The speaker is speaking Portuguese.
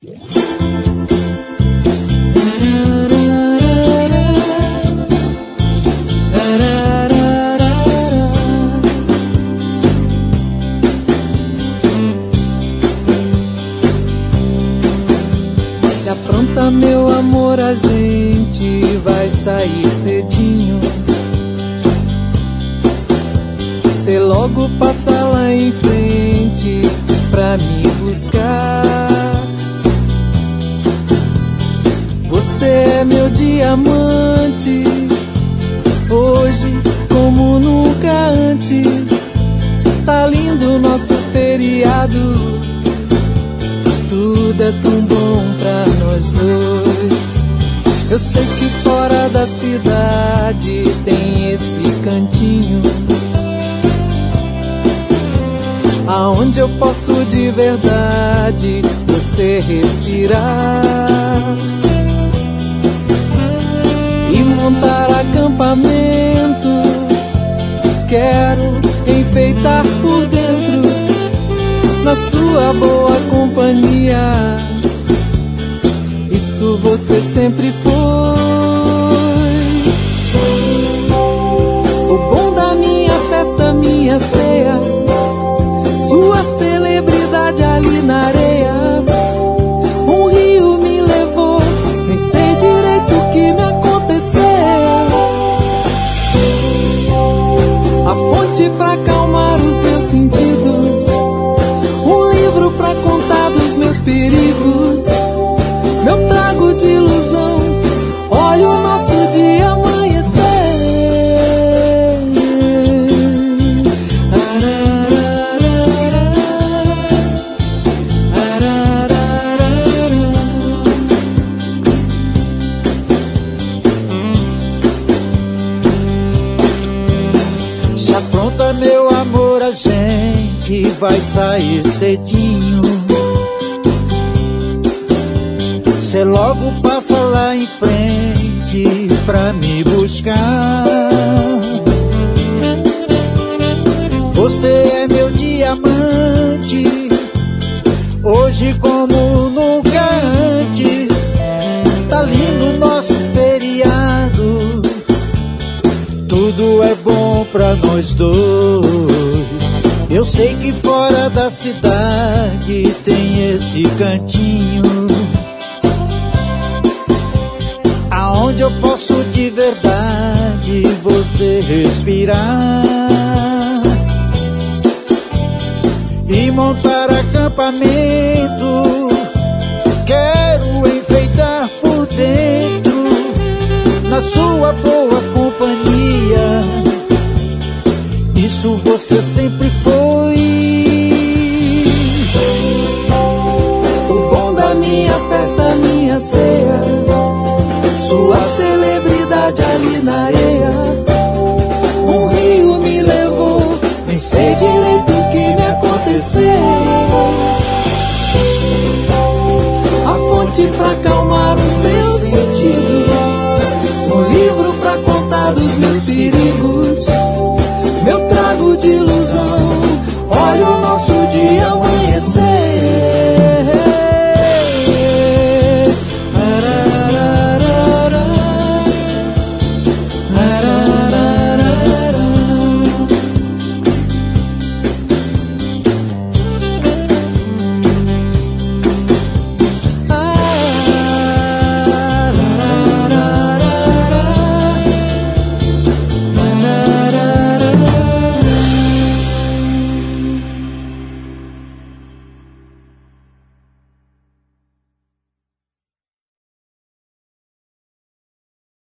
Se apronta, meu amor, a gente vai sair cedinho. Cê logo passa lá em frente pra me buscar. Você é meu diamante, hoje como nunca antes. Tá lindo o nosso feriado, tudo é tão bom pra nós dois. Eu sei que fora da cidade tem esse cantinho aonde eu posso de verdade você respirar e montar acampamento. Quero enfeitar por dentro na sua boa companhia. Isso você sempre foi. O bom da minha festa, minha ceia, sua celebridade ali na areia. Um rio me levou, nem sei direito o que me aconteceu. A fonte pra acalmar os meus sentidos, um livro pra contar dos meus perigos, meu trago de ilusão, olha o nosso dia amanhecer. Já pronta, meu amor, a gente vai sair cedinho. Cê logo passa lá em frente pra me buscar. Você é meu diamante, hoje como nunca antes. Tá lindo o nosso feriado, tudo é bom pra nós dois. Eu sei que fora da cidade tem esse cantinho aonde eu posso de verdade você respirar e montar acampamento. Quero enfeitar por dentro na sua boa companhia. Isso você sempre foi. O bom da minha festa, minha ceia, sua